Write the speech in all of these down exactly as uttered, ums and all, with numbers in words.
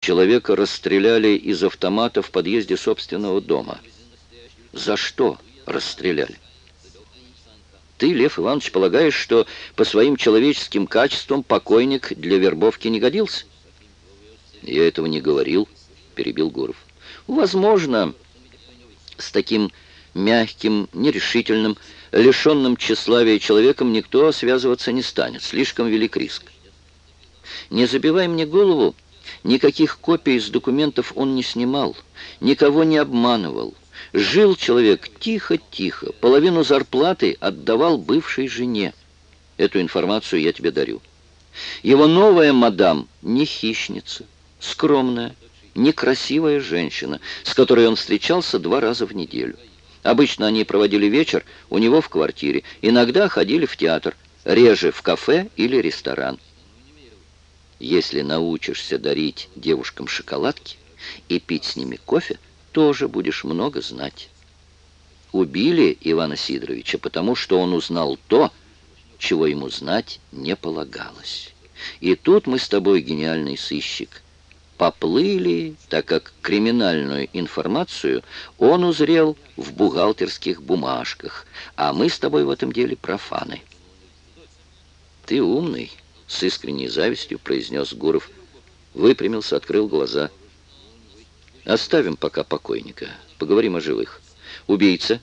Человека расстреляли из автомата в подъезде собственного дома. За что расстреляли? Ты, Лев Иванович, полагаешь, что по своим человеческим качествам покойник для вербовки не годился? Я этого не говорил, перебил Гуров. Возможно, с таким мягким, нерешительным, лишенным тщеславия человеком никто связываться не станет. Слишком велик риск. Не забивай мне голову, никаких копий из документов он не снимал, никого не обманывал. Жил человек тихо-тихо, половину зарплаты отдавал бывшей жене. Эту информацию я тебе дарю. Его новая мадам не хищница, скромная, некрасивая женщина, с которой он встречался два раза в неделю. Обычно они проводили вечер у него в квартире, иногда ходили в театр, реже в кафе или ресторан. Если научишься дарить девушкам шоколадки и пить с ними кофе, тоже будешь много знать. Убили Ивана Сидоровича, потому что он узнал то, чего ему знать не полагалось. И тут мы с тобой, гениальный сыщик, поплыли, так как криминальную информацию он узрел в бухгалтерских бумажках, а мы с тобой в этом деле профаны. Ты умный, с искренней завистью произнес Гуров, выпрямился, открыл глаза. Оставим пока покойника, поговорим о живых. Убийца.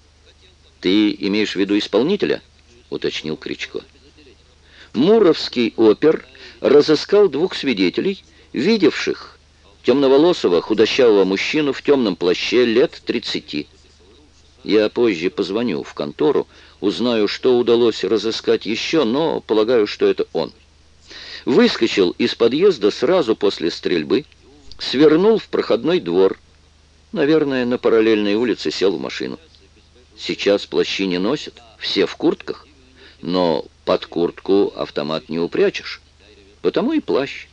Ты имеешь в виду исполнителя? Уточнил Кричко. Муровский опер разыскал двух свидетелей, видевших темноволосого худощавого мужчину в темном плаще лет тридцати. Я позже позвоню в контору, узнаю, что удалось разыскать еще, но полагаю, что это он. Выскочил из подъезда сразу после стрельбы, свернул в проходной двор. Наверное, на параллельной улице сел в машину. Сейчас плащи не носят, все в куртках, но под куртку автомат не упрячешь, потому и плащ.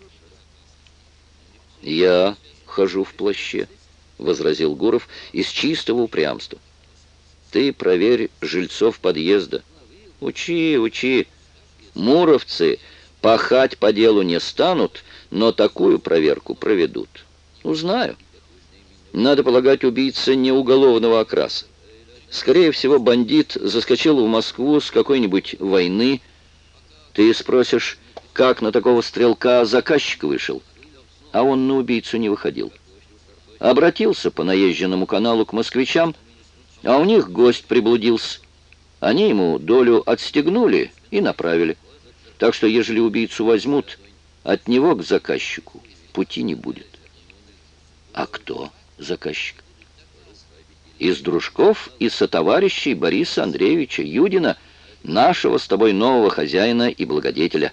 «Я хожу в плаще», — возразил Гуров из чистого упрямства. «Ты проверь жильцов подъезда. Учи, учи. Муровцы пахать по делу не станут, но такую проверку проведут. Узнаю. Надо полагать, убийца не уголовного окраса. Скорее всего, бандит заскочил в Москву с какой-нибудь войны. Ты спросишь, как на такого стрелка заказчик вышел? А он на убийцу не выходил. Обратился по наезженному каналу к москвичам, а у них гость приблудился. Они ему долю отстегнули и направили. Так что, ежели убийцу возьмут, от него к заказчику пути не будет. А кто заказчик? Из дружков и сотоварищей Бориса Андреевича Юдина, нашего с тобой нового хозяина и благодетеля.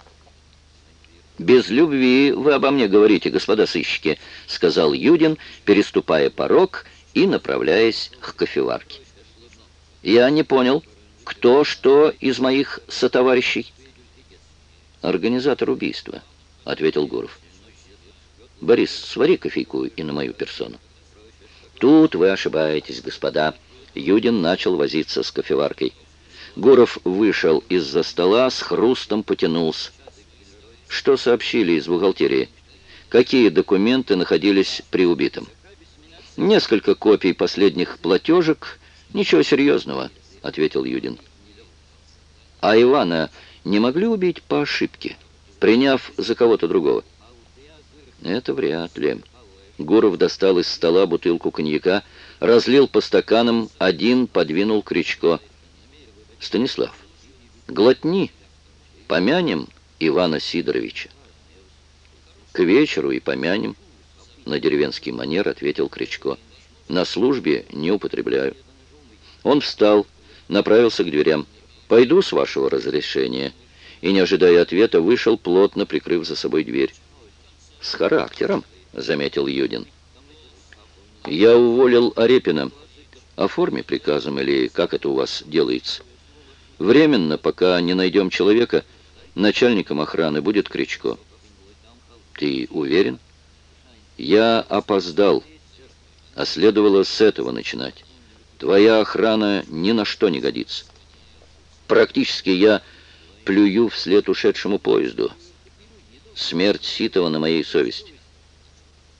«Без любви вы обо мне говорите, господа сыщики», — сказал Юдин, переступая порог и направляясь к кофеварке. «Я не понял, кто что из моих сотоварищей?» «Организатор убийства», — ответил Гуров. «Борис, свари кофейку и на мою персону». «Тут вы ошибаетесь, господа». Юдин начал возиться с кофеваркой. Гуров вышел из-за стола, с хрустом потянулся. «Что сообщили из бухгалтерии? Какие документы находились при убитом?» «Несколько копий последних платежек. Ничего серьезного», — ответил Юдин. «А Ивана не могли убить по ошибке, приняв за кого-то другого?» «Это вряд ли». Гуров достал из стола бутылку коньяка, разлил по стаканам, один подвинул Кричко. «Станислав, глотни, помянем Ивана Сидоровича». «К вечеру и помянем», — на деревенский манер ответил Кричко. «На службе не употребляю». Он встал, направился к дверям. «Пойду с вашего разрешения», и, не ожидая ответа, вышел, плотно прикрыв за собой дверь. «С характером», — заметил Юдин. «Я уволил Арепина. Оформи приказом, или как это у вас делается. Временно, пока не найдем человека, начальником охраны будет Кричко». «Ты уверен?» «Я опоздал, а следовало с этого начинать. Твоя охрана ни на что не годится. Практически я плюю вслед ушедшему поезду. Смерть Ситова на моей совести.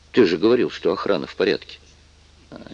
Ты же говорил, что охрана в порядке.